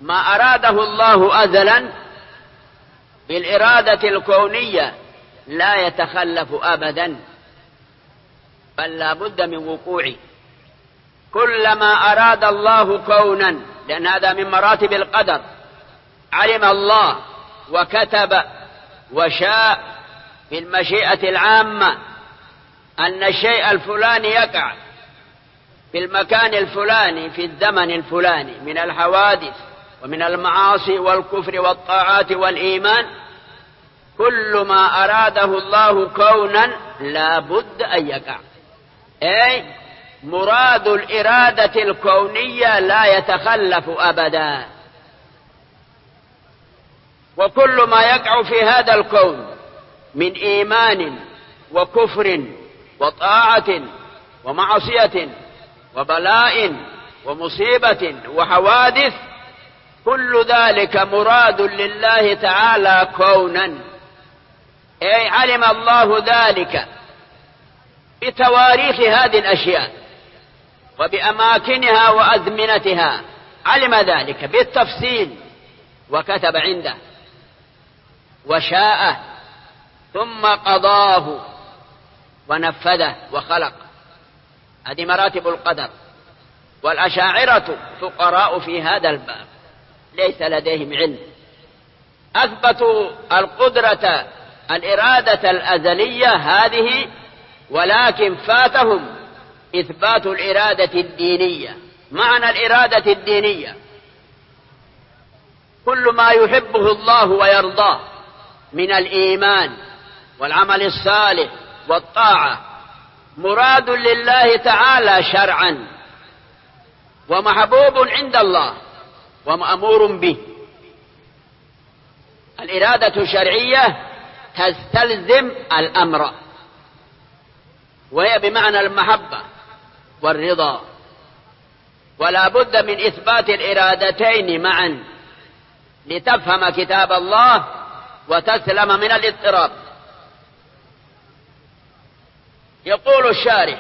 ما أراده الله أزلا بالإرادة الكونية لا يتخلف أبدا، بل لا بد من وقوعه. كلما أراد الله كونا، لأن هذا من مراتب القدر، علم الله وكتب وشاء في المشيئة العامة أن الشيء الفلاني يقع في المكان الفلاني في الزمن الفلاني من الحوادث ومن المعاصي والكفر والطاعات والإيمان. كل ما أراده الله كونا لا بد أن يقع، أي مراد الإرادة الكونية لا يتخلف أبدا. وكل ما يقع في هذا الكون من إيمان وكفر وطاعة ومعصية وبلاء ومصيبة وحوادث، كل ذلك مراد لله تعالى كونا، أي علم الله ذلك بتواريخ هذه الأشياء وبأماكنها وأزمنتها، علم ذلك بالتفصيل وكتب عنده وشاءه ثم قضاه ونفذه وخلق. هذه مراتب القدر. والأشاعرة فقراء في هذا الباب، ليس لديهم علم. أثبتوا القدرة الإرادة الأزلية هذه، ولكن فاتهم إثبات الإرادة الدينية. معنى الإرادة الدينية كل ما يحبه الله ويرضاه من الإيمان والعمل الصالح والطاعة مراد لله تعالى شرعا ومحبوب عند الله ومأمور به. الإرادة الشرعية تستلزم الأمر، وهي بمعنى المحبة والرضا، ولا بد من إثبات الإرادتين معا لتفهم كتاب الله وتسلم من الاضطراب. يقول الشارح: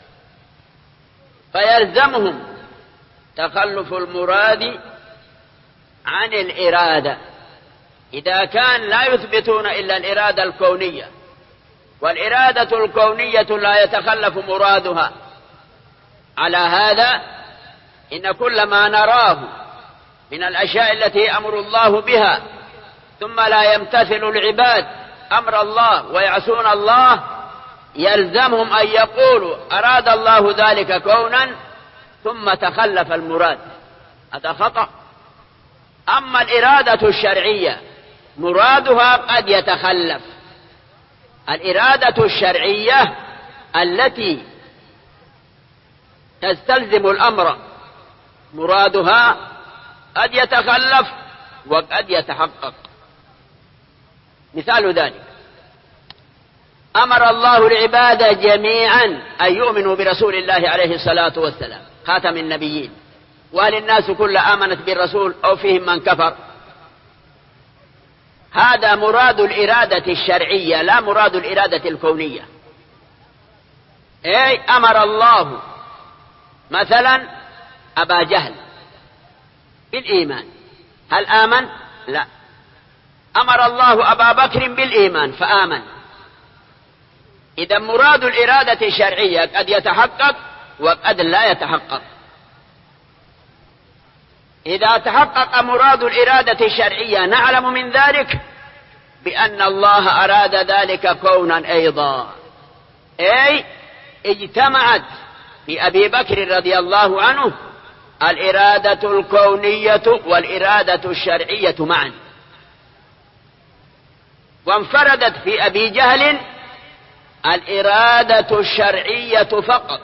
فيلزمهم تخلف المراد عن الإرادة إذا كان لا يثبتون إلا الإرادة الكونية، والإرادة الكونية لا يتخلف مرادها. على هذا إن كل ما نراه من الأشياء التي أمر الله بها ثم لا يمتثل العباد أمر الله ويعصون الله، يلزمهم أن يقولوا أراد الله ذلك كونا ثم تخلف المراد. هذا خطأ. أما الإرادة الشرعية مرادها قد يتخلف. الإرادة الشرعية التي تستلزم الأمر مرادها قد يتخلف وقد يتحقق. مثال ذلك: أمر الله العباد جميعا أن يؤمنوا برسول الله عليه الصلاة والسلام خاتم النبيين، وهل الناس كل آمنت بالرسول أو فيهم من كفر. هذا مراد الإرادة الشرعية لا مراد الإرادة الكونية. أي أمر الله مثلا أبا جهل بالإيمان، هل آمن؟ لا. أمر الله أبا بكر بالإيمان فآمن. إذا مراد الإرادة الشرعية قد يتحقق وقد لا يتحقق. إذا تحقق مراد الإرادة الشرعية نعلم من ذلك بأن الله أراد ذلك كونا أيضا، أي اجتمعت في أبي بكر رضي الله عنه الإرادة الكونية والإرادة الشرعية معا، وانفردت في أبي جهل الإرادة الشرعية فقط،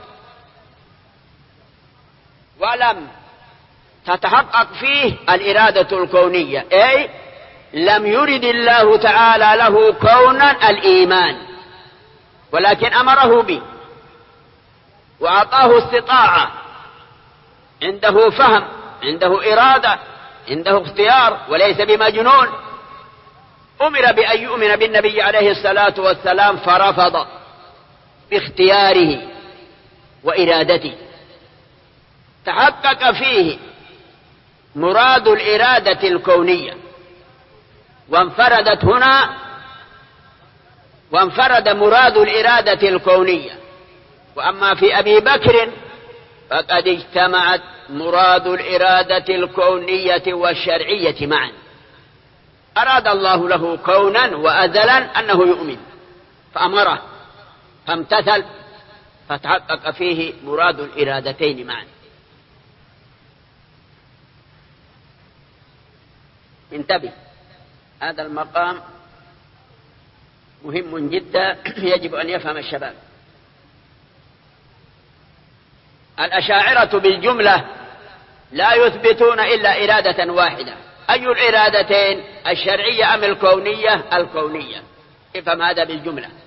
ولم تتحقق فيه الإرادة الكونية. أي لم يرد الله تعالى له كونا الإيمان، ولكن أمره به وأعطاه استطاعة، عنده فهم، عنده إرادة، عنده اختيار، وليس بمجنون. أمر بأن يؤمن بالنبي عليه الصلاة والسلام فرفض باختياره وإرادته. تحقق فيه مراد الإرادة الكونية، وانفرد مراد الإرادة الكونية. وأما في أبي بكر فقد اجتمعت مراد الإرادة الكونية والشرعية معا. أراد الله له كونا وأزلا أنه يؤمن فأمره فامتثل، فتحقق فيه مراد الإرادتين معا. انتبه، هذا المقام مهم جدا يجب أن يفهم الشباب. الأشاعرة بالجملة لا يثبتون إلا إرادة واحدة. أي الإرادتين؟ الشرعية أم الكونية؟ الكونية. افهم هذا بالجملة.